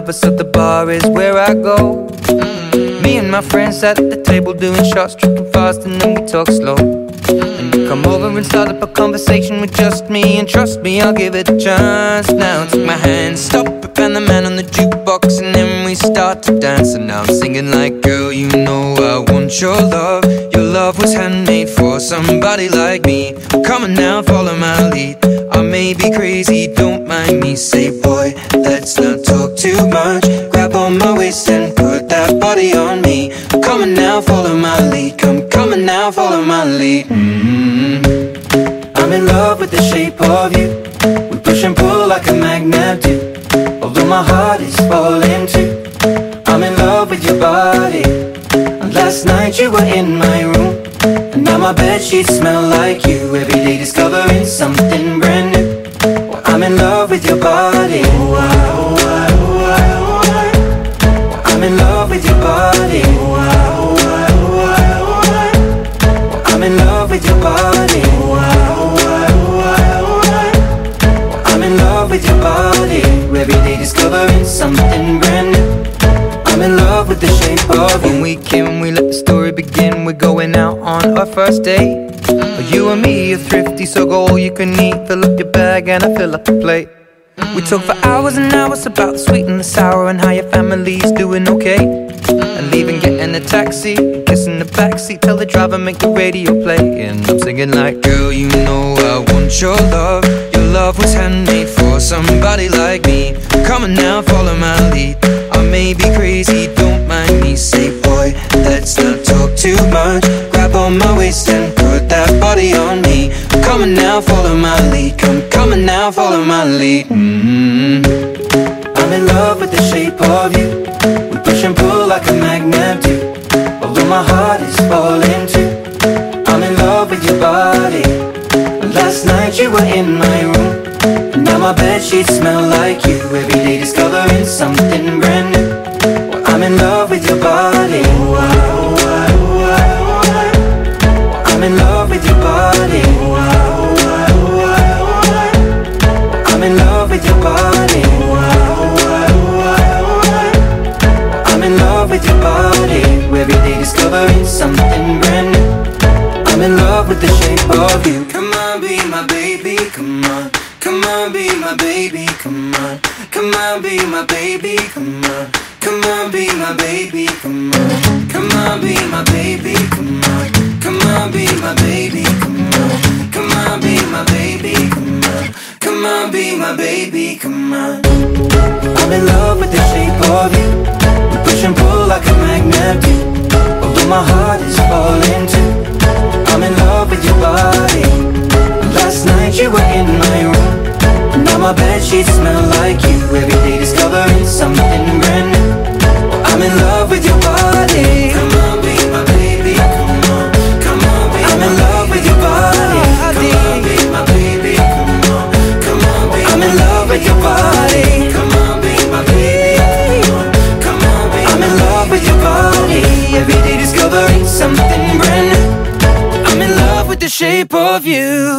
of us, so the bar is where I go. Me and my friends sat at the table doing shots, tripping fast, and then we talk slow. And you come over and start up a conversation with just me, and trust me, I'll give it a chance. Now take my hand, stop it, and the man on the jukebox, and then we start to dance. And now I'm singing like, girl, you know I want your love. Your love was handmade for somebody like me. Come on now, follow my lead. I may be crazy, don't mind me. Say, boy, let's not talk too much. Grab on my waist and put that body on me. Come on now, follow my lead. Come on now, follow my lead. I'm in love with the shape of you. We push and pull like a magnet do. Although my heart is falling too, I'm in love with your body. And last night you were in my room, and now my bedsheets smell like you. Every day discovering something brand new. Well, I'm in love with your body. I'm in love with your body. I'm in love with your body. I'm in love with your body. Every day discovering something brand new. I'm in love with the shape of you. When we came, we let the story begin. We're going out on our first date. You and me are thrifty, so go all you can eat. Fill up your bag and I fill up the plate. We talk for hours and hours about the sweet and the sour, and how your family's doing okay. And leaving, getting a taxi, kissing the backseat, tell the driver make the radio play. And I'm singing like, girl, you know I want your love. Your love was handmade for somebody like me. Come on now, follow my lead. I may be crazy, don't mind me. Say, boy, let's not talk too much. Grab on my waist and put that body on me. Come on now, follow my lead. Come on now, follow my lead. I'm in love with the shape of you. We push and pull like a magnet do. Although my heart is falling too, I'm in love with your body. Last night you were in my room, and now my bedsheets smell like you. Every day discovering something brand new. Well, I'm in love with your body. I'm in love with your body. I'm in love with your body. I'm in love with your body. Every day discovering something brand new. I'm in love with the shape of you. Come on, be my baby, come on. Come on, be my baby, come on. Come on, be my baby, come on. Come on, be my baby, come on. Come on, be my baby, come on. Come on, be my baby, come on. Come on, be my baby, come on. Come on, be my baby, come on. I'm in love with the shape of you. We push and pull like a magnet do. Although my heart is falling too, I'm in love with your body. Last night you were in my room, and now my bedsheets smell like you. Every day discovering something brand new. I'm in love with your body. Come on, be my baby, come on. Come on, be I'm in love with your body. Come on, be my baby, come on. Come on, be I'm in love with your body. Come on, be my baby, come on. Come on, be I'm in love with your body. Every day discovering something brand new. I'm in love with the shape of you.